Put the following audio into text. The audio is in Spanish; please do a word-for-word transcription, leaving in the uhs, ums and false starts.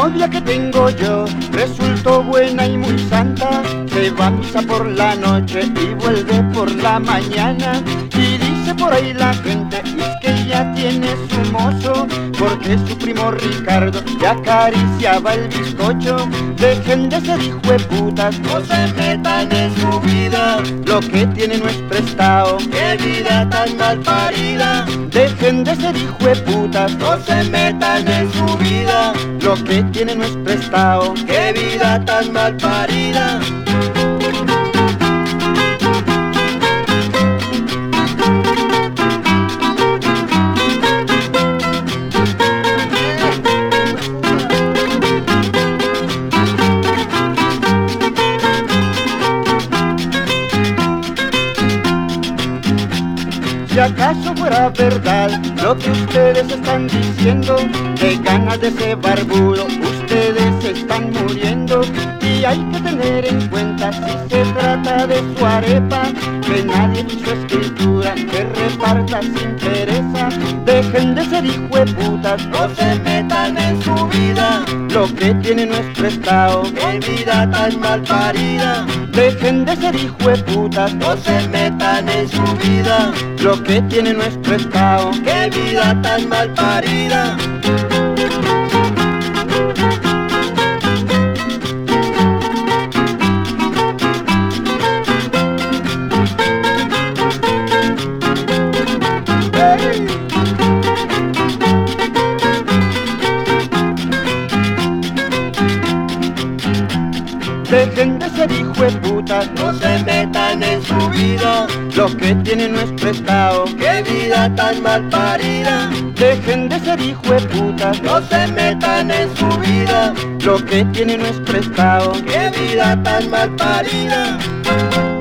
novia que tengo yo resultó buena y muy santa. Se va a misa por la noche y vuelve por la mañana. Y dice por ahí la gente, es que ya tiene su mozo, porque su primo Ricardo le acariciaba el bizcocho. Dejen de ser hijueputas, no se metan en su vida, lo que tiene no es prestado, qué vida tan mal parida. Dejen de ser hijueputas, no se metan en su vida, lo que tiene no es prestado, qué vida tan mal parida. Si acaso fuera verdad lo que ustedes están diciendo, de ganas de ese barbudo ustedes están muriendo. Y hay que tener en cuenta, si se trata de su arepa, que nadie hizo escritura que reparta sin pereza. Dejen de ser hijueputas, no se metan en su vida, lo que tiene no es prestado, qué vida tan mal parida. Dejen de ser hijueputas, no se metan en su vida, lo que tiene no es prestado, qué vida tan mal parida. Dejen de ser hijueputas, no se metan en su vida, lo que tienen no es prestado, qué vida tan mal parida. Dejen de ser hijueputas, no se metan en su vida, lo que tienen no es prestado, qué vida tan mal parida.